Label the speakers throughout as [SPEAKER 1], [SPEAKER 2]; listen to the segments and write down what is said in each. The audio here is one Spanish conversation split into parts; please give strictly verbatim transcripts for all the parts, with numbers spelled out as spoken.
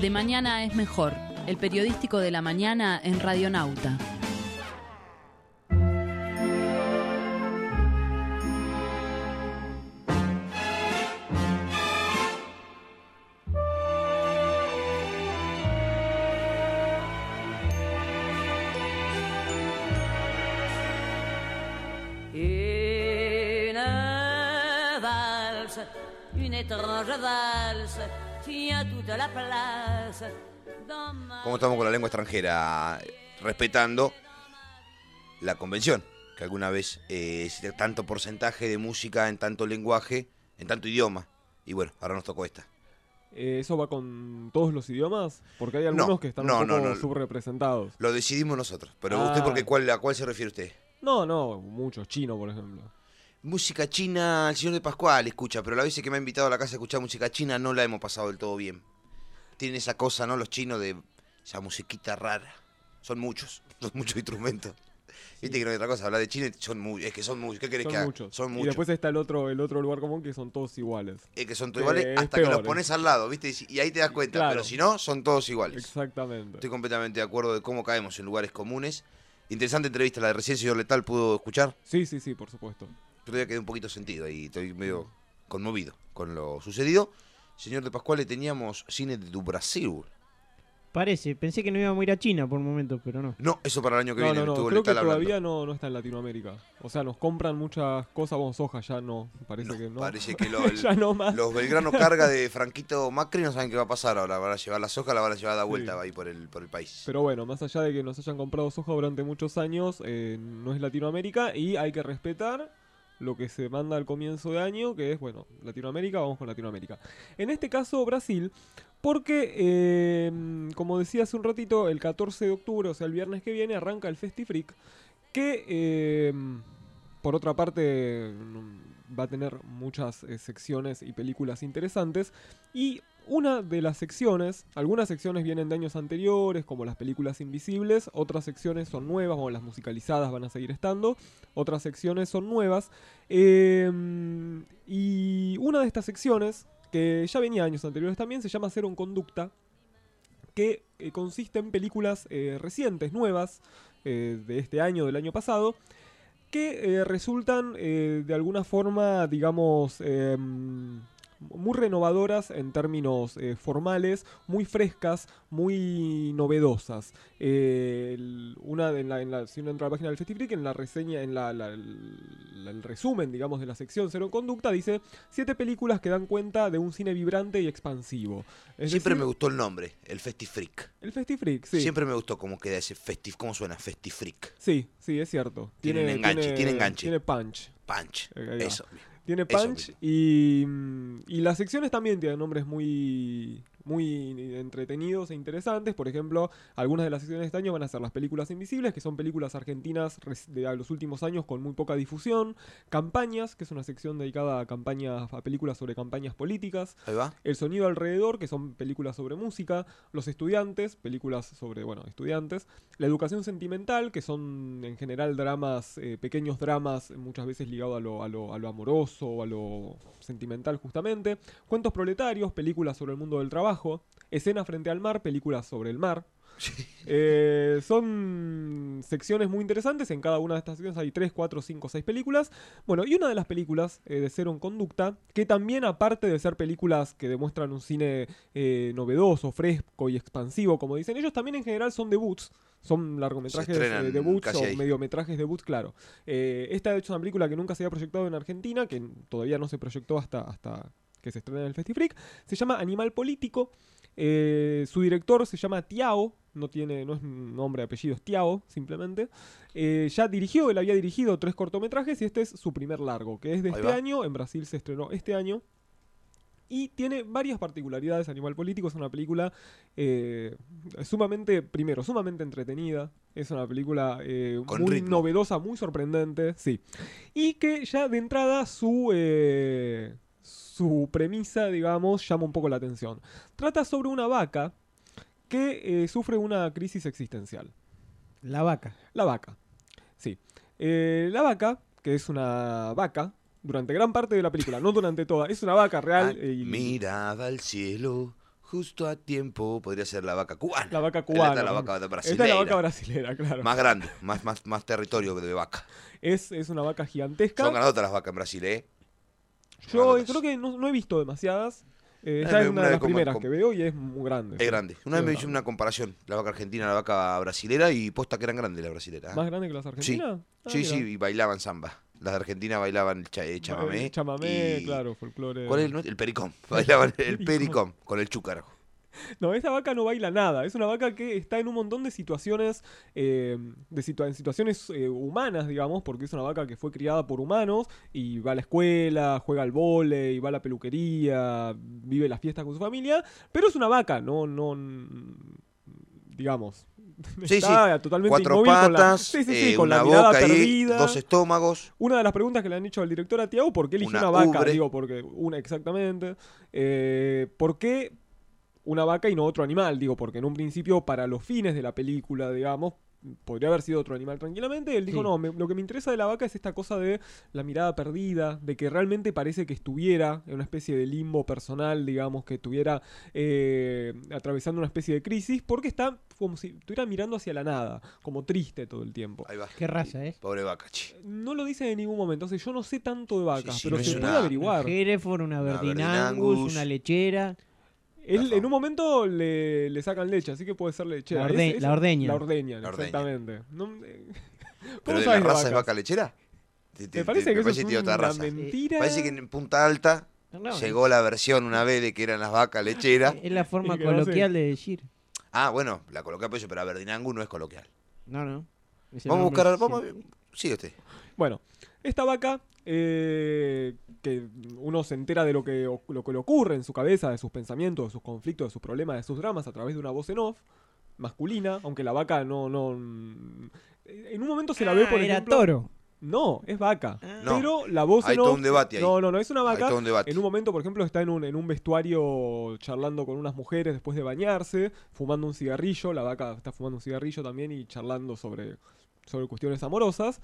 [SPEAKER 1] de mañana es mejor, el periodístico de la mañana en Radionauta.
[SPEAKER 2] ¿Cómo estamos con la lengua extranjera? Respetando la convención, que alguna vez eh, existe tanto porcentaje de música en tanto lenguaje, en tanto idioma. Y bueno, ahora nos tocó esta.
[SPEAKER 3] Eh, ¿Eso va con todos los idiomas? Porque hay algunos
[SPEAKER 2] no,
[SPEAKER 3] que están
[SPEAKER 2] no,
[SPEAKER 3] un poco
[SPEAKER 2] no, no.
[SPEAKER 3] subrepresentados.
[SPEAKER 2] Lo decidimos nosotros. Pero
[SPEAKER 3] Ah.
[SPEAKER 2] usted, porque ¿cuál, ¿a cuál se refiere usted?
[SPEAKER 3] No, no, muchos, chino, por ejemplo.
[SPEAKER 2] Música china, el señor de Pascual escucha, pero la vez que me ha invitado a la casa a escuchar música china no la hemos pasado del todo bien. Tienen esa cosa, ¿no? Los chinos de esa musiquita rara. Son muchos, son muchos instrumentos. Sí. Viste que no hay otra cosa, hablar de China son muy, es que son muchos. ¿Qué querés
[SPEAKER 3] son
[SPEAKER 2] que haga?
[SPEAKER 3] Muchos.
[SPEAKER 2] Son muchos.
[SPEAKER 3] Y después está el otro, el otro lugar común que son todos iguales.
[SPEAKER 2] Es que son todos iguales
[SPEAKER 3] es
[SPEAKER 2] hasta
[SPEAKER 3] peor,
[SPEAKER 2] que los pones al lado, ¿viste? Y ahí te das cuenta,
[SPEAKER 3] claro.
[SPEAKER 2] Pero si no, son todos iguales.
[SPEAKER 3] Exactamente.
[SPEAKER 2] Estoy completamente de acuerdo de cómo caemos en lugares comunes. Interesante entrevista, la de recién, señor Letal, ¿pudo escuchar?
[SPEAKER 3] Sí, sí, sí, por supuesto.
[SPEAKER 2] Yo todavía quedé un poquito sentido y estoy medio conmovido con lo sucedido. Señor de Pascual, teníamos cine de Brasil.
[SPEAKER 4] Parece, pensé que no íbamos a ir a China por un momento, pero no.
[SPEAKER 2] No, eso para el año que
[SPEAKER 3] no,
[SPEAKER 2] viene.
[SPEAKER 3] No, no,
[SPEAKER 2] estuvo
[SPEAKER 3] creo que
[SPEAKER 2] Letal
[SPEAKER 3] todavía
[SPEAKER 2] hablando.
[SPEAKER 3] no, no está en Latinoamérica. O sea, nos compran muchas cosas, vamos, soja ya no, parece
[SPEAKER 2] No,
[SPEAKER 3] que no.
[SPEAKER 2] Parece que lo, el,
[SPEAKER 3] ya no más.
[SPEAKER 2] los Belgrano Carga de Franquito Macri no saben qué va a pasar ahora. Van a llevar la soja, la van a llevar a dar vuelta
[SPEAKER 3] Sí.
[SPEAKER 2] ahí por el, por el país.
[SPEAKER 3] Pero bueno, más allá de que nos hayan comprado soja durante muchos años, eh, no es Latinoamérica y hay que respetar lo que se manda al comienzo de año, que es, bueno, Latinoamérica, vamos con Latinoamérica. En este caso, Brasil, porque, eh, como decía hace un ratito, el catorce de octubre, o sea, el viernes que viene, arranca el Festifreak, que, eh, por otra parte, va a tener muchas eh, secciones y películas interesantes, y una de las secciones, algunas secciones vienen de años anteriores, como las películas invisibles, otras secciones son nuevas, como las musicalizadas van a seguir estando, otras secciones son nuevas, eh, y una de estas secciones, que ya venía años anteriores también, se llama Cero en Conducta, que eh, consiste en películas eh, recientes, nuevas, eh, de este año, del año pasado, que eh, resultan eh, de alguna forma, digamos, eh, muy renovadoras en términos eh, formales, muy frescas, muy novedosas. Eh, el, una en la, en la, si uno entra a la página del Festifreak, en la reseña, en la, la, la, el resumen, digamos, de la sección Cero en Conducta, dice siete películas que dan cuenta de un cine vibrante y expansivo. Es
[SPEAKER 2] Siempre
[SPEAKER 3] decir,
[SPEAKER 2] me gustó el nombre, el Festifreak.
[SPEAKER 3] El Festifreak, sí.
[SPEAKER 2] Siempre me gustó cómo queda ese Festif, cómo suena Festifreak.
[SPEAKER 3] Sí, sí, es cierto.
[SPEAKER 2] Tiene, tiene enganche, tiene, tiene enganche.
[SPEAKER 3] Tiene punch.
[SPEAKER 2] Punch,
[SPEAKER 3] eh,
[SPEAKER 2] eso.
[SPEAKER 3] Tiene punch y, y las secciones también tienen nombres muy, muy entretenidos e interesantes. Por ejemplo, algunas de las secciones de este año van a ser las películas invisibles, que son películas argentinas de los últimos años con muy poca difusión. Campañas, que es una sección dedicada a campañas, a películas sobre campañas políticas.
[SPEAKER 2] Ahí va.
[SPEAKER 3] El sonido alrededor, que son películas sobre música. Los estudiantes, películas sobre, bueno, estudiantes. La educación sentimental, que son en general dramas, eh, pequeños dramas, muchas veces ligados a lo, a lo, a lo amoroso o a lo sentimental justamente. Cuentos proletarios, películas sobre el mundo del trabajo. Escena frente al mar, películas sobre el mar. Sí. Eh, son secciones muy interesantes. En cada una de estas secciones hay tres, cuatro, cinco, seis películas. Bueno, y una de las películas eh, de Cero en Conducta, que también, aparte de ser películas que demuestran un cine eh, novedoso, fresco y expansivo, como dicen ellos, también en general son debuts. Son largometrajes eh, debuts o ahí. mediometrajes debuts, claro. Eh, esta de hecho es una película que nunca se había proyectado en Argentina, que todavía no se proyectó hasta, hasta que se estrena en el Festifreak. Se llama Animal Político. Eh, su director se llama Tiao, no tiene, no es nombre, apellido, es Tiao, simplemente. Eh, ya dirigió, él había dirigido tres cortometrajes y este es su primer largo, que es de
[SPEAKER 2] Ahí
[SPEAKER 3] este
[SPEAKER 2] va.
[SPEAKER 3] año. En Brasil se estrenó este año. Y tiene varias particularidades. Animal Político es una película eh, sumamente, primero, sumamente entretenida. Es una película eh, muy
[SPEAKER 2] ritmo.
[SPEAKER 3] novedosa, muy sorprendente, sí. Y que ya de entrada su, eh, su premisa, digamos, llama un poco la atención. Trata sobre una vaca que eh, sufre una crisis existencial.
[SPEAKER 4] La vaca.
[SPEAKER 3] La vaca, sí. Eh, la vaca, que es una vaca, durante gran parte de la película, no durante toda, es una vaca real.
[SPEAKER 2] Ah,
[SPEAKER 3] y...
[SPEAKER 2] Mirada al cielo Justo a tiempo podría ser la vaca cubana.
[SPEAKER 3] La vaca
[SPEAKER 2] Esta
[SPEAKER 3] cubana.
[SPEAKER 2] es la vaca brasileña.
[SPEAKER 3] Esta es la vaca brasilera, claro.
[SPEAKER 2] Más grande, más, más, más territorio de vaca.
[SPEAKER 3] Es, es una vaca gigantesca.
[SPEAKER 2] Son grandotas las vacas en Brasil, ¿eh?
[SPEAKER 3] Yo
[SPEAKER 2] grandotas.
[SPEAKER 3] creo que no, no he visto demasiadas. Eh,
[SPEAKER 2] Eh,
[SPEAKER 3] esta es
[SPEAKER 2] me-
[SPEAKER 3] una
[SPEAKER 2] una
[SPEAKER 3] de
[SPEAKER 2] vez
[SPEAKER 3] las
[SPEAKER 2] como-
[SPEAKER 3] primeras
[SPEAKER 2] como-
[SPEAKER 3] que veo y es muy grande.
[SPEAKER 2] Es grande. Una
[SPEAKER 3] Sí,
[SPEAKER 2] vez me
[SPEAKER 3] es
[SPEAKER 2] hice
[SPEAKER 3] grande.
[SPEAKER 2] una comparación. La vaca argentina, la vaca brasilera y posta que eran grandes las brasileras. ¿eh?
[SPEAKER 3] ¿Más grande que las argentinas? Ah,
[SPEAKER 2] Sí,
[SPEAKER 3] mira.
[SPEAKER 2] sí, y bailaban samba. Las de Argentina bailaban el cha- eh, chamamé.
[SPEAKER 3] El chamamé,
[SPEAKER 2] y-
[SPEAKER 3] claro, folclore.
[SPEAKER 2] ¿Cuál es el, no- el pericón? Bailaban el
[SPEAKER 3] Pericón.
[SPEAKER 2] pericón con el chúcaro.
[SPEAKER 3] No, esta vaca no baila nada. Es una vaca que está en un montón de situaciones, eh, de situa- en situaciones eh, humanas, digamos, porque es una vaca que fue criada por humanos y va a la escuela, juega al vóley, va a la peluquería, vive las fiestas con su familia, pero es una vaca, no, no, mm, digamos.
[SPEAKER 2] Sí,
[SPEAKER 3] está totalmente
[SPEAKER 2] Cuatro
[SPEAKER 3] inmóvil con la-
[SPEAKER 2] patas,
[SPEAKER 3] sí, sí, sí,
[SPEAKER 2] eh,
[SPEAKER 3] con
[SPEAKER 2] una
[SPEAKER 3] la mirada
[SPEAKER 2] boca ahí,
[SPEAKER 3] perdida.
[SPEAKER 2] dos estómagos.
[SPEAKER 3] Una de las preguntas que le han hecho al director a Tiago, ¿por qué eligió
[SPEAKER 2] Una
[SPEAKER 3] una, vaca?
[SPEAKER 2] ubre.
[SPEAKER 3] Digo, porque una exactamente. Eh, ¿Por qué una vaca y no otro animal? Digo, porque en un principio, para los fines de la película, digamos, podría haber sido otro animal tranquilamente. Él dijo,
[SPEAKER 4] Sí.
[SPEAKER 3] no, me- lo que me interesa de la vaca es esta cosa de la mirada perdida, de que realmente parece que estuviera en una especie de limbo personal, digamos, que estuviera eh, atravesando una especie de crisis, porque está como si estuviera mirando hacia la nada, como triste todo el tiempo.
[SPEAKER 2] Ahí va.
[SPEAKER 4] ¿Qué raza es?
[SPEAKER 2] Pobre vaca, che.
[SPEAKER 3] No lo dice en ningún momento, o sea, yo no sé tanto de vacas,
[SPEAKER 2] Sí, sí,
[SPEAKER 3] pero
[SPEAKER 2] no
[SPEAKER 3] se
[SPEAKER 2] es
[SPEAKER 3] puede
[SPEAKER 2] una-
[SPEAKER 3] averiguar.
[SPEAKER 4] Una Hereford, una
[SPEAKER 2] Una
[SPEAKER 4] Verdin
[SPEAKER 2] Verdin
[SPEAKER 4] Angus,
[SPEAKER 2] Angus.
[SPEAKER 4] una lechera.
[SPEAKER 3] Él
[SPEAKER 2] Ajá.
[SPEAKER 3] en un momento le, le sacan leche, así que puede ser lechera.
[SPEAKER 4] La orde-
[SPEAKER 3] Es- es-
[SPEAKER 4] la ordeña.
[SPEAKER 3] La ordeña,
[SPEAKER 2] La ordeña.
[SPEAKER 3] exactamente. No, eh,
[SPEAKER 2] ¿Pero
[SPEAKER 3] ¿Cómo
[SPEAKER 2] de la
[SPEAKER 3] sabes de
[SPEAKER 2] raza es
[SPEAKER 3] vacas?
[SPEAKER 2] vaca lechera? Te- te-
[SPEAKER 3] Me parece
[SPEAKER 2] te-
[SPEAKER 3] que eso es
[SPEAKER 2] tiene
[SPEAKER 3] una
[SPEAKER 2] otra raza.
[SPEAKER 3] mentira.
[SPEAKER 2] Parece que en Punta Alta
[SPEAKER 4] No,
[SPEAKER 2] llegó la versión una vez de que eran las vacas lecheras.
[SPEAKER 4] es la forma
[SPEAKER 3] Y que no sé.
[SPEAKER 4] coloquial de decir.
[SPEAKER 2] Ah, bueno, la coloqué por eso, pero Verdinangu no es coloquial.
[SPEAKER 4] No, no. Es el
[SPEAKER 2] Vamos a
[SPEAKER 4] nombre
[SPEAKER 2] buscar, vamos a ver.
[SPEAKER 4] científico.
[SPEAKER 2] Sí, usted.
[SPEAKER 3] Bueno, esta vaca, eh, que uno se entera de lo que, o- lo que le ocurre en su cabeza, de sus pensamientos, de sus conflictos, de sus problemas, de sus dramas, a través de una voz en off, masculina, aunque la vaca no... no mm, en un momento se la ve,
[SPEAKER 4] Ah,
[SPEAKER 3] por
[SPEAKER 4] era
[SPEAKER 3] ejemplo...
[SPEAKER 4] toro.
[SPEAKER 3] No, es vaca.
[SPEAKER 4] Ah.
[SPEAKER 2] No,
[SPEAKER 3] Pero la voz
[SPEAKER 2] hay
[SPEAKER 3] en
[SPEAKER 2] todo
[SPEAKER 3] off...
[SPEAKER 2] un debate ahí.
[SPEAKER 3] No, no, no, es una
[SPEAKER 2] Hay
[SPEAKER 3] vaca.
[SPEAKER 2] todo un debate.
[SPEAKER 3] En un momento, por ejemplo, está en un, en un vestuario charlando con unas mujeres después de bañarse, fumando un cigarrillo. La vaca está fumando un cigarrillo también y charlando sobre, sobre cuestiones amorosas.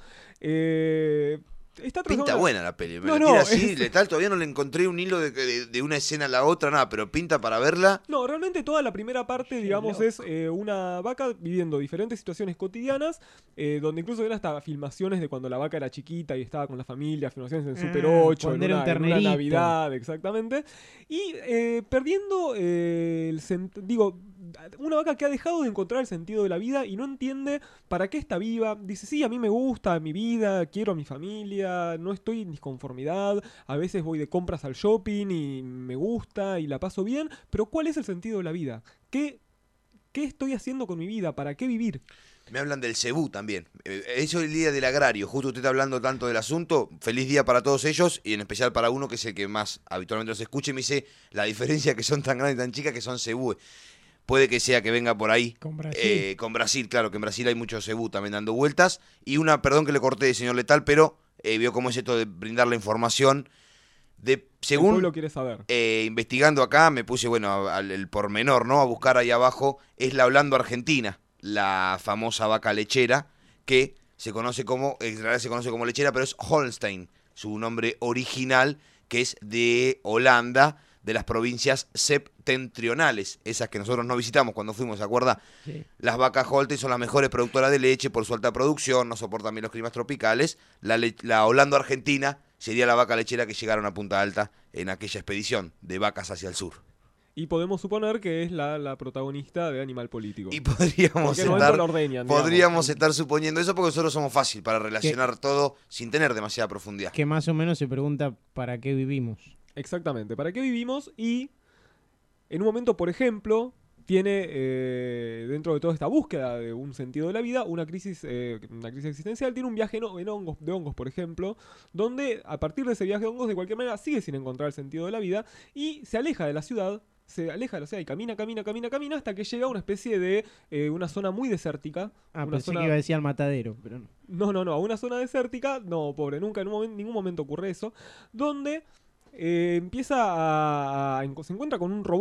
[SPEAKER 3] Eh, está
[SPEAKER 2] Pinta
[SPEAKER 3] trazando una-
[SPEAKER 2] buena la peli. Me
[SPEAKER 3] No,
[SPEAKER 2] la
[SPEAKER 3] no,
[SPEAKER 2] tira así,
[SPEAKER 3] es-
[SPEAKER 2] letal. Todavía no le encontré un hilo de, de- de una escena a la otra, nada. Pero pinta para verla.
[SPEAKER 3] No, realmente toda la primera parte,
[SPEAKER 4] Qué
[SPEAKER 3] digamos,
[SPEAKER 4] loco.
[SPEAKER 3] es eh, una vaca viviendo diferentes situaciones cotidianas, eh, donde incluso ven hasta filmaciones de cuando la vaca era chiquita y estaba con la familia, filmaciones en Super
[SPEAKER 4] Ah,
[SPEAKER 3] ocho, en
[SPEAKER 4] cuando era
[SPEAKER 3] una,
[SPEAKER 4] un
[SPEAKER 3] en una
[SPEAKER 4] ternerito.
[SPEAKER 3] Navidad, exactamente. Y eh, perdiendo eh, el sentido, digo, una vaca que ha dejado de encontrar el sentido de la vida y no entiende para qué está viva. Dice, sí, a mí me gusta mi vida, quiero a mi familia, no estoy en disconformidad, a veces voy de compras al shopping y me gusta y la paso bien, pero ¿cuál es el sentido de la vida? ¿Qué, qué estoy haciendo con mi vida? ¿Para qué vivir?
[SPEAKER 2] Me hablan del cebú también. Eh, Eso es el día del agrario. Justo usted está hablando tanto del asunto. Feliz día para todos ellos y en especial para uno que es el que más habitualmente los escucha y me dice la diferencia que son tan grandes y tan chicas que son cebúes. Puede que sea que venga por ahí.
[SPEAKER 4] Con Brasil.
[SPEAKER 2] Eh, con Brasil, claro, que en Brasil hay mucho cebú también dando vueltas. Y una, perdón que le corté, señor Letal, pero eh, vio cómo es esto de brindar la información. De,
[SPEAKER 3] El
[SPEAKER 2] según
[SPEAKER 3] pueblo quiere saber.
[SPEAKER 2] eh, investigando acá, me puse, bueno, al el pormenor, ¿no? A buscar ahí abajo, es la Holando Argentina, la famosa vaca lechera, que se conoce como, en realidad se conoce como lechera, pero es Holstein, su nombre original, que es de Holanda, de las provincias septentrionales, esas que nosotros no visitamos cuando fuimos, ¿se acuerda?
[SPEAKER 4] Sí.
[SPEAKER 2] Las vacas Holstein son las mejores productoras de leche por su alta producción, no soportan bien los climas tropicales. La, le- la Holando Argentina sería la vaca lechera que llegaron a Punta Alta en aquella expedición de vacas hacia el sur.
[SPEAKER 3] Y podemos suponer que es la, la protagonista de Animal Político.
[SPEAKER 2] Y podríamos
[SPEAKER 3] Porque no
[SPEAKER 2] estar,
[SPEAKER 3] entro la ordeñan, digamos.
[SPEAKER 2] podríamos estar suponiendo eso porque nosotros somos fácil para relacionar todo sin tener demasiada profundidad.
[SPEAKER 4] Que más o menos se pregunta para qué vivimos.
[SPEAKER 3] Exactamente. ¿Para qué vivimos? Y en un momento, por ejemplo, tiene eh, dentro de toda esta búsqueda de un sentido de la vida una crisis, eh, una crisis existencial. Tiene un viaje en, en hongos, de hongos, por ejemplo, donde a partir de ese viaje de hongos, de cualquier manera, sigue sin encontrar el sentido de la vida y se aleja de la ciudad. Se aleja de la ciudad y camina, camina, camina, camina hasta que llega a una especie de eh, una zona muy desértica.
[SPEAKER 4] Ah,
[SPEAKER 3] una
[SPEAKER 4] pensé
[SPEAKER 3] zona...
[SPEAKER 4] que iba a decir al matadero, pero no.
[SPEAKER 3] No, no, no, a una zona desértica, no, pobre, nunca en un momen- ningún momento ocurre eso, donde eh, empieza a, a- se encuentra con un robot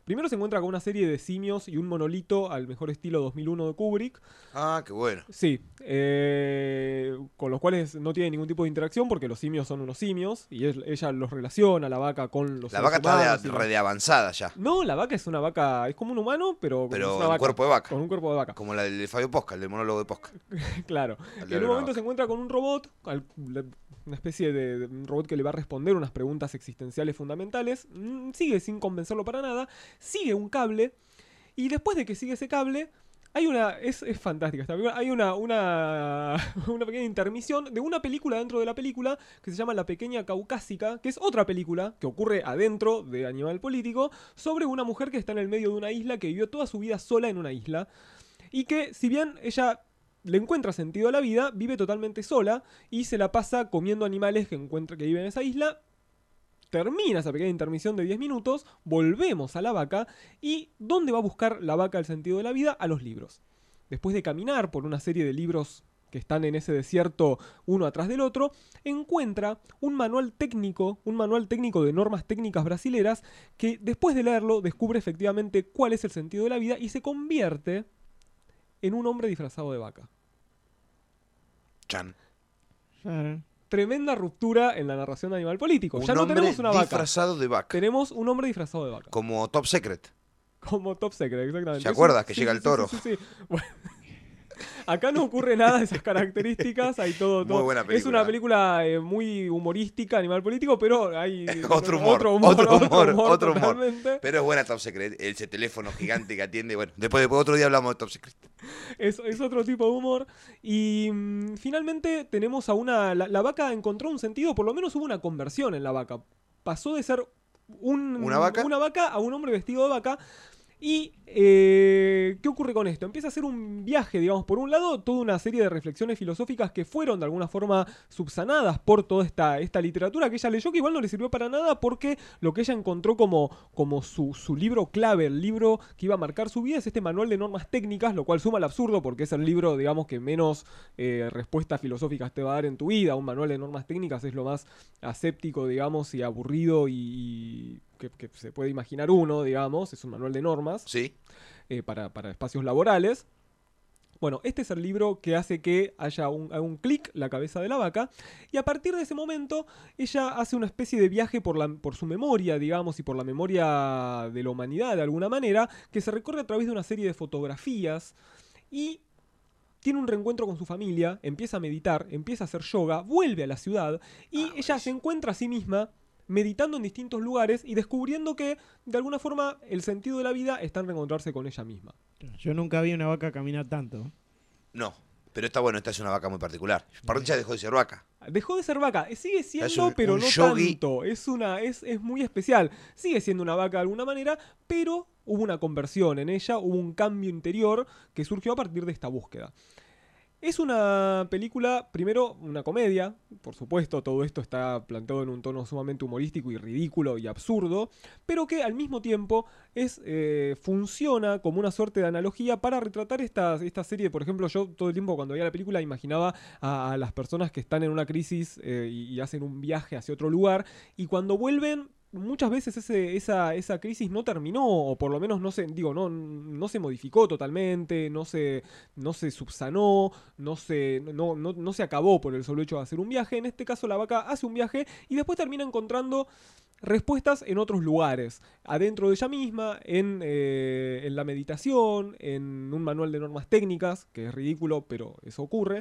[SPEAKER 3] Primero se encuentra con una serie de simios y un monolito al mejor estilo dos mil uno de Kubrick.
[SPEAKER 2] Ah, qué bueno.
[SPEAKER 3] Sí, eh, con los cuales no tiene ningún tipo de interacción porque los simios son unos simios y él- ella los relaciona, la vaca, con los
[SPEAKER 2] La
[SPEAKER 3] seres
[SPEAKER 2] vaca está
[SPEAKER 3] humanos
[SPEAKER 2] de,
[SPEAKER 3] y
[SPEAKER 2] re
[SPEAKER 3] los-
[SPEAKER 2] de avanzada ya.
[SPEAKER 3] No, la vaca es una vaca, es como un humano, pero,
[SPEAKER 2] Pero
[SPEAKER 3] es una
[SPEAKER 2] en
[SPEAKER 3] vaca,
[SPEAKER 2] cuerpo de vaca.
[SPEAKER 3] con un cuerpo de vaca.
[SPEAKER 2] Como la del de Fabio Posca, el del monólogo de Posca.
[SPEAKER 3] Claro.
[SPEAKER 2] Al
[SPEAKER 3] Y
[SPEAKER 2] de
[SPEAKER 3] en un
[SPEAKER 2] una
[SPEAKER 3] momento
[SPEAKER 2] vaca.
[SPEAKER 3] se encuentra con un robot, al- le- una especie de, de un robot que le va a responder unas preguntas existenciales fundamentales. Mm, Sigue sin convencerlo para nada. Sigue un cable. Y después de que sigue ese cable, hay una. Es, es fantástica esta película. Hay una, una, una pequeña intermisión de una película dentro de la película que se llama La Pequeña Caucásica, que es otra película que ocurre adentro de Animal Político, sobre una mujer que está en el medio de una isla, que vivió toda su vida sola en una isla. Y que, si bien ella le encuentra sentido a la vida, vive totalmente sola y se la pasa comiendo animales que encuentra que viven en esa isla. Termina esa pequeña intermisión de diez minutos, volvemos a la vaca. ¿Y dónde va a buscar la vaca el sentido de la vida? A los libros. Después de caminar por una serie de libros que están en ese desierto uno atrás del otro, encuentra un manual técnico, un manual técnico de normas técnicas brasileras, que después de leerlo descubre efectivamente cuál es el sentido de la vida y se convierte en un hombre disfrazado de vaca.
[SPEAKER 2] Chan.
[SPEAKER 4] Claro.
[SPEAKER 3] Tremenda ruptura en la narración de Animal Político.
[SPEAKER 2] Un
[SPEAKER 3] Ya no
[SPEAKER 2] hombre
[SPEAKER 3] tenemos una vaca.
[SPEAKER 2] disfrazado de vaca.
[SPEAKER 3] Tenemos un hombre disfrazado de vaca.
[SPEAKER 2] Como Top Secret.
[SPEAKER 3] Como Top Secret, exactamente.
[SPEAKER 2] ¿Se
[SPEAKER 3] Es
[SPEAKER 2] acuerdas
[SPEAKER 3] un-
[SPEAKER 2] que
[SPEAKER 3] sí,
[SPEAKER 2] llega
[SPEAKER 3] sí,
[SPEAKER 2] el
[SPEAKER 3] sí,
[SPEAKER 2] toro?
[SPEAKER 3] sí, sí, sí. Bueno, acá no ocurre nada de esas características. Hay todo,
[SPEAKER 2] Muy
[SPEAKER 3] todo.
[SPEAKER 2] buena
[SPEAKER 3] Es
[SPEAKER 2] película.
[SPEAKER 3] una película eh, muy humorística, Animal Político, pero hay
[SPEAKER 2] Otro humor,
[SPEAKER 3] otro humor,
[SPEAKER 2] otro humor, otro humor.
[SPEAKER 3] totalmente.
[SPEAKER 2] Pero es buena Top Secret. Ese teléfono gigante que atiende. Bueno, después, después otro día hablamos de Top Secret.
[SPEAKER 3] Es, es otro tipo de humor. Y mm, finalmente tenemos a una... La, la vaca encontró un sentido, por lo menos hubo una conversión en la vaca. Pasó de ser un,
[SPEAKER 2] ¿Una vaca?
[SPEAKER 3] una vaca a un hombre vestido de vaca. Y, eh, ¿qué ocurre con esto? Empieza a hacer un viaje, digamos, por un lado, toda una serie de reflexiones filosóficas que fueron de alguna forma subsanadas por toda esta, esta literatura que ella leyó, que igual no le sirvió para nada porque lo que ella encontró como, como su, su libro clave, el libro que iba a marcar su vida, es este manual de normas técnicas, lo cual suma al absurdo porque es el libro, digamos, que menos eh, respuestas filosóficas te va a dar en tu vida. Un manual de normas técnicas es lo más aséptico, digamos, y aburrido y... y Que, que se puede imaginar uno, digamos, es un manual de normas
[SPEAKER 2] Sí.
[SPEAKER 3] eh, para, para espacios laborales. Bueno, este es el libro que hace que haya un, haga un clic la cabeza de la vaca, y a partir de ese momento ella hace una especie de viaje por, la, por su memoria, digamos, y por la memoria de la humanidad de alguna manera, que se recorre a través de una serie de fotografías y tiene un reencuentro con su familia, empieza a meditar, empieza a hacer yoga, vuelve a la ciudad y
[SPEAKER 2] Ah,
[SPEAKER 3] ella se encuentra a sí misma meditando en distintos lugares y descubriendo que, de alguna forma, el sentido de la vida está en reencontrarse con ella misma.
[SPEAKER 4] Yo nunca vi una vaca caminar tanto.
[SPEAKER 2] No. Pero esta, bueno, esta es una vaca muy particular. Parrilla dejó de ser vaca.
[SPEAKER 3] Dejó de ser vaca, sigue siendo,
[SPEAKER 2] Es un-
[SPEAKER 3] pero
[SPEAKER 2] un
[SPEAKER 3] no
[SPEAKER 2] yogi.
[SPEAKER 3] tanto. Es una, es, es muy especial. Sigue siendo una vaca de alguna manera, pero hubo una conversión en ella, hubo un cambio interior que surgió a partir de esta búsqueda. Es una película, primero, una comedia, por supuesto, todo esto está planteado en un tono sumamente humorístico y ridículo y absurdo, pero que al mismo tiempo es, eh, funciona como una suerte de analogía para retratar esta, esta serie. Por ejemplo, yo todo el tiempo cuando veía la película imaginaba a, a las personas que están en una crisis eh, y, y hacen un viaje hacia otro lugar, y cuando vuelven... Muchas veces ese, esa, esa crisis no terminó, o por lo menos no se, digo, no, no se modificó totalmente, no se, no se subsanó, no se, no, no, no se acabó por el solo hecho de hacer un viaje. En este caso la vaca hace un viaje y después termina encontrando respuestas en otros lugares, adentro de ella misma, en, eh, en la meditación, en un manual de normas técnicas, que es ridículo, pero eso ocurre,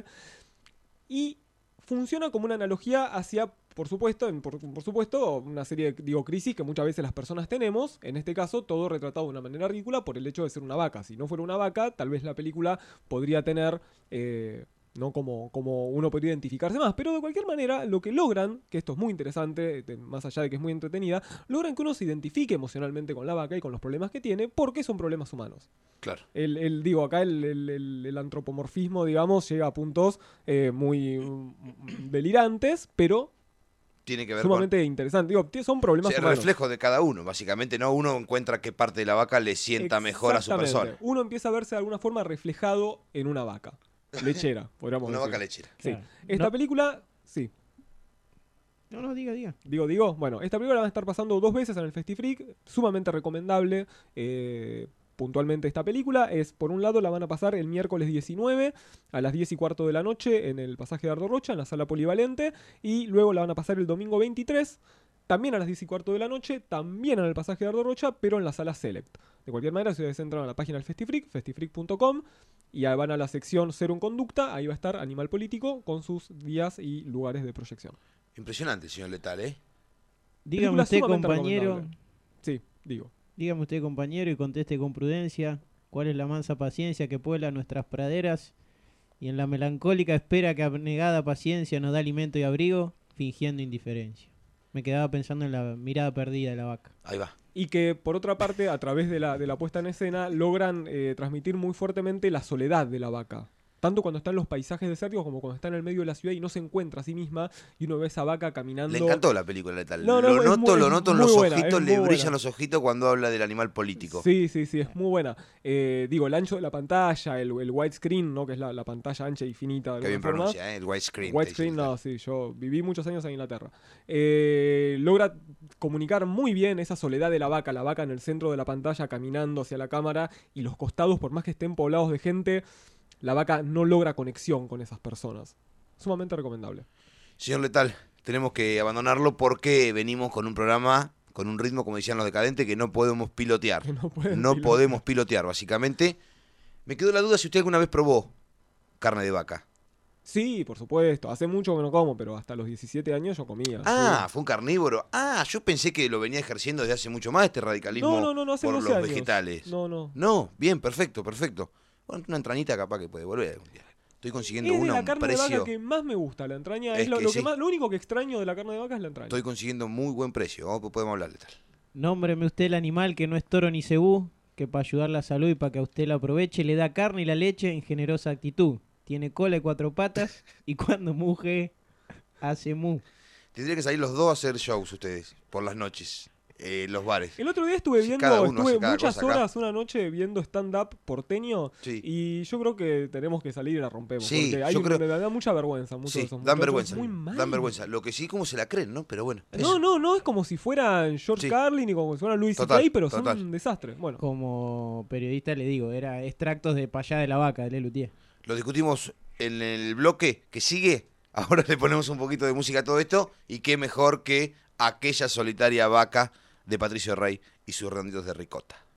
[SPEAKER 3] y funciona como una analogía hacia, por supuesto, en- por, por supuesto, una serie de, digo, crisis que muchas veces las personas tenemos. En este caso, todo retratado de una manera ridícula por el hecho de ser una vaca. Si no fuera una vaca, tal vez la película podría tener, eh, no como, como uno podría identificarse más. Pero de cualquier manera, lo que logran, que esto es muy interesante, de- más allá de que es muy entretenida, logran que uno se identifique emocionalmente con la vaca y con los problemas que tiene, porque son problemas humanos.
[SPEAKER 2] Claro.
[SPEAKER 3] El, el- digo, acá el, el- el- el antropomorfismo, digamos, llega a puntos eh, muy mm, delirantes, pero
[SPEAKER 2] Tiene que ver
[SPEAKER 3] sumamente interesantes. Digo, t- son
[SPEAKER 2] con
[SPEAKER 3] problemas
[SPEAKER 2] sí, el
[SPEAKER 3] humanos.
[SPEAKER 2] reflejo de cada uno, básicamente. No, uno encuentra qué parte de la vaca le sienta mejor a su
[SPEAKER 3] Exactamente.
[SPEAKER 2] persona.
[SPEAKER 3] Uno empieza a verse de alguna forma reflejado en una vaca. Lechera, podríamos
[SPEAKER 2] Una
[SPEAKER 3] decir.
[SPEAKER 2] vaca lechera.
[SPEAKER 3] Sí.
[SPEAKER 4] Claro.
[SPEAKER 3] Esta
[SPEAKER 4] No-
[SPEAKER 3] película, sí.
[SPEAKER 4] No, no, diga, diga.
[SPEAKER 3] Digo, digo, bueno, esta película la van a estar pasando dos veces en el Festifreak, sumamente recomendable. Eh, puntualmente esta película es, por un lado, la van a pasar el miércoles diecinueve a las diez y cuarto de la noche en el pasaje de Ardo Rocha, en la sala polivalente, y luego la van a pasar el domingo veintitrés, también a las diez y cuarto de la noche, también en el pasaje de Ardo Rocha, pero en la sala Select. De cualquier manera, si ustedes entran a la página del Festifreak, festifreak punto com, y ahí van a la sección Cero en Conducta, ahí va a estar Animal Político con sus días y lugares de proyección.
[SPEAKER 2] Impresionante, señor Letal, ¿eh?
[SPEAKER 4] Dígame
[SPEAKER 3] Película
[SPEAKER 4] usted,
[SPEAKER 3] sumamente
[SPEAKER 4] compañero,
[SPEAKER 3] recomendable. Sí, digo.
[SPEAKER 4] dígame usted, compañero, y conteste con prudencia, ¿cuál es la mansa paciencia que puebla nuestras praderas y en la melancólica espera que abnegada paciencia nos da alimento y abrigo, fingiendo indiferencia? Me quedaba pensando en la mirada perdida de la vaca.
[SPEAKER 2] Ahí va.
[SPEAKER 3] Y que, por otra parte, a través de la, de la puesta en escena, logran eh, transmitir muy fuertemente la soledad de la vaca. Tanto cuando está en los paisajes desérticos como cuando está en el medio de la ciudad y no se encuentra a sí misma y uno ve esa vaca caminando.
[SPEAKER 2] Le encantó la película Letal.
[SPEAKER 3] No, no,
[SPEAKER 2] lo
[SPEAKER 3] es
[SPEAKER 2] noto,
[SPEAKER 3] muy-
[SPEAKER 2] lo
[SPEAKER 3] es
[SPEAKER 2] noto en
[SPEAKER 3] muy
[SPEAKER 2] los
[SPEAKER 3] buena,
[SPEAKER 2] ojitos,
[SPEAKER 3] es
[SPEAKER 2] le
[SPEAKER 3] muy
[SPEAKER 2] brillan
[SPEAKER 3] buena.
[SPEAKER 2] los ojitos cuando habla del animal político.
[SPEAKER 3] Sí, sí, sí, es muy buena. Eh, digo, el ancho de la pantalla, el, el widescreen, ¿no? Que es la, la pantalla ancha y finita de
[SPEAKER 2] Qué bien
[SPEAKER 3] alguna forma.
[SPEAKER 2] pronuncia, ¿eh? El widescreen.
[SPEAKER 3] Widescreen,
[SPEAKER 2] te dice
[SPEAKER 3] no,
[SPEAKER 2] Letal.
[SPEAKER 3] sí, yo viví muchos años en Inglaterra. Eh, logra comunicar muy bien esa soledad de la vaca, la vaca en el centro de la pantalla caminando hacia la cámara y los costados, por más que estén poblados de gente, la vaca no logra conexión con esas personas. Sumamente recomendable.
[SPEAKER 2] Señor Letal, tenemos que abandonarlo porque venimos con un programa, con un ritmo, como decían los decadentes, que no podemos pilotear.
[SPEAKER 3] Que no pueden
[SPEAKER 2] No
[SPEAKER 3] pilotear.
[SPEAKER 2] podemos pilotear, básicamente. Me quedó la duda si usted alguna vez probó carne de vaca.
[SPEAKER 3] Sí, por supuesto. Hace mucho que no como, pero hasta los diecisiete años yo comía.
[SPEAKER 2] Ah,
[SPEAKER 3] sí.
[SPEAKER 2] fue un carnívoro. Ah, yo pensé que lo venía ejerciendo desde hace mucho más este radicalismo
[SPEAKER 3] No, no, no, no hace
[SPEAKER 2] por
[SPEAKER 3] doce
[SPEAKER 2] los
[SPEAKER 3] años.
[SPEAKER 2] vegetales.
[SPEAKER 3] No, no.
[SPEAKER 2] No, bien, perfecto, perfecto. Bueno, una entrañita capaz que puede volver algún día. Estoy consiguiendo
[SPEAKER 3] Es de
[SPEAKER 2] una a
[SPEAKER 3] la
[SPEAKER 2] un
[SPEAKER 3] carne de
[SPEAKER 2] precio.
[SPEAKER 3] vaca que más me gusta, la entraña. Es,
[SPEAKER 2] Es
[SPEAKER 3] lo,
[SPEAKER 2] que
[SPEAKER 3] lo
[SPEAKER 2] sí.
[SPEAKER 3] que más, lo único que extraño de la carne de vaca es la entraña.
[SPEAKER 2] Estoy consiguiendo muy buen precio. Vamos, podemos hablar de tal.
[SPEAKER 4] Nómbreme usted el animal que no es toro ni cebú, que para ayudar la salud y para que a usted la aproveche, le da carne y la leche en generosa actitud. Tiene cola y cuatro patas, y cuando muge, hace mu.
[SPEAKER 2] Tendría que salir los dos a hacer shows ustedes por las noches, eh, en los bares.
[SPEAKER 3] El otro día estuve
[SPEAKER 2] Si
[SPEAKER 3] viendo,
[SPEAKER 2] cada uno
[SPEAKER 3] estuve
[SPEAKER 2] hace cada
[SPEAKER 3] muchas
[SPEAKER 2] cosa acá.
[SPEAKER 3] horas una noche viendo stand-up porteño
[SPEAKER 2] Sí.
[SPEAKER 3] y yo creo que tenemos que salir y la rompemos.
[SPEAKER 2] Sí,
[SPEAKER 3] porque hay
[SPEAKER 2] yo
[SPEAKER 3] un-
[SPEAKER 2] creo-
[SPEAKER 3] me da mucha vergüenza. Muchos de
[SPEAKER 2] Sí,
[SPEAKER 3] esos
[SPEAKER 2] dan
[SPEAKER 3] muchachos,
[SPEAKER 2] vergüenza.
[SPEAKER 3] Muy mal.
[SPEAKER 2] Dan vergüenza. Lo que sí, como se la creen, ¿no? Pero bueno.
[SPEAKER 3] No,
[SPEAKER 2] eso.
[SPEAKER 3] no, no es como si fueran George
[SPEAKER 2] Sí.
[SPEAKER 3] Carlin y como si fueran Louis C K,
[SPEAKER 2] Total,
[SPEAKER 3] pero
[SPEAKER 2] total.
[SPEAKER 3] son un desastre. Bueno,
[SPEAKER 4] Como periodista le digo, era extractos de payá de la vaca, de Lelutier.
[SPEAKER 2] Lo discutimos en el bloque que sigue. Ahora le ponemos un poquito de música a todo esto. Y qué mejor que aquella solitaria vaca de Patricio Rey y sus redonditos de ricota.